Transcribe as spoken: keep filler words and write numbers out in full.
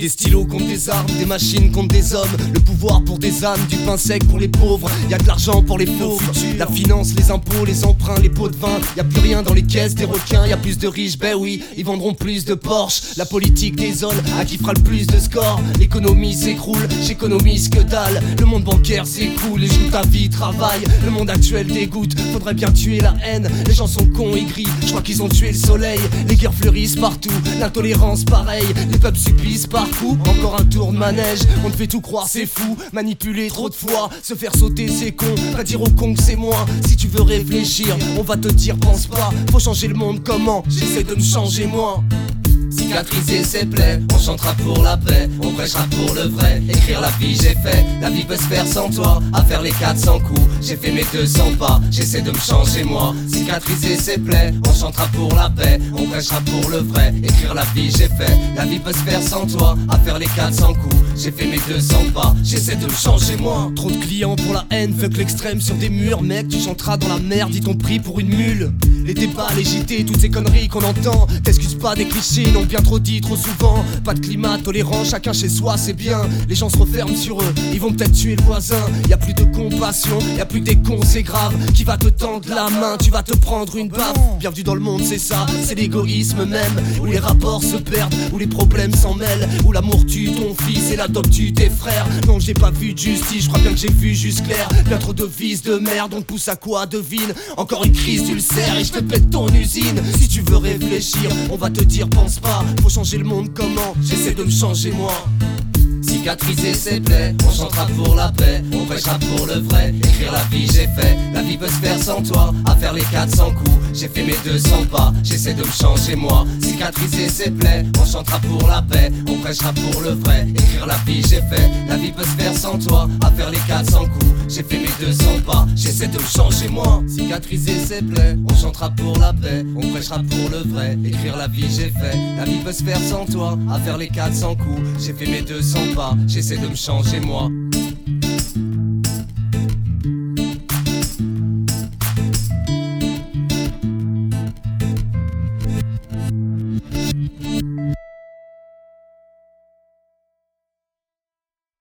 Des stylos contre des armes, des machines contre des hommes. Le pouvoir pour des âmes, du pain sec pour les pauvres. Y'a de l'argent pour les pauvres. La finance, les impôts, les emprunts, les pots de vin. Y'a plus rien dans les caisses des requins. Y'a plus de riches, ben oui, ils vendront plus de Porsche. La politique désole, à qui fera le plus de score. L'économie s'écroule, j'économise que dalle. Le monde bancaire s'écoule et joue ta vie, travaille. Le monde actuel dégoûte, faudrait bien tuer la haine. Les gens sont cons et gris, je crois qu'ils ont tué le soleil. Les guerres fleurissent partout, l'intolérance pareil. Les peuples subissent par coup, encore un tour de manège. On te fait tout croire, c'est fou, manipuler trop de fois. Se faire sauter c'est con, pas dire aux cons que c'est moi. Si tu veux réfléchir, on va te dire pense pas. Faut changer le monde comment, j'essaie de me changer moi. Cicatriser ses plaies, on chantera pour la paix, on prêchera pour le vrai. Écrire la vie j'ai fait, la vie peut se faire sans toi. À faire les quatre cents coups, j'ai fait mes deux cents pas. J'essaie de me changer moi. Cicatriser ses plaies, on chantera pour la paix, on prêchera pour le vrai. Écrire la vie j'ai fait, la vie peut se faire sans toi. À faire les quatre cents coups, j'ai fait mes deux cents pas. J'essaie de me changer moi. Trop de clients pour la haine, fuck l'extrême sur des murs. Mec, tu chanteras dans la merde, dis ton prix pour une mule. Les débats, les J T, toutes ces conneries qu'on entend. T'excuses pas des clichés, non bien trop dit, trop souvent. Pas de climat tolérant, chacun chez soi, c'est bien. Les gens se referment sur eux, ils vont peut-être tuer le voisin. Y'a plus de compassion, y'a plus que des cons, c'est grave. Qui va te tendre la main, tu vas te prendre une baffe. Bienvenue dans le monde, c'est ça, c'est l'égoïsme même. Où les rapports se perdent, où les problèmes s'en mêlent. Où l'amour tue ton fils et l'adopte tue tes frères. Non, j'ai pas vu de justice, je crois bien que j'ai vu juste clair. Bien trop de vices de merde, on te pousse à quoi, devine. Encore une crise d'ulcère et je te pète ton usine. Si tu veux réfléchir, on va te dire pense pas. Faut changer le monde comment, j'essaie de me changer moi. Cicatriser ses plaies, on chantera pour la paix, on prêchera pour le vrai. Écrire la vie j'ai fait, la vie peut se faire sans toi. À faire les quatre cents coups, j'ai fait mes deux cents pas. J'essaie de me changer moi. Cicatriser ses plaies, on chantera pour la paix, on prêchera pour le vrai. Écrire la vie j'ai fait, la vie peut se faire sans toi. À faire les quatre cents coups, j'ai fait mes deux cents pas. J'essaie de me changer moi. Cicatriser ses plaies, on chantera pour la paix, on prêchera pour le vrai. Écrire la vie j'ai fait, la vie peut se faire sans toi. À faire les quatre cents coups, j'ai fait mes deux cents pas. J'essaie de me changer moi.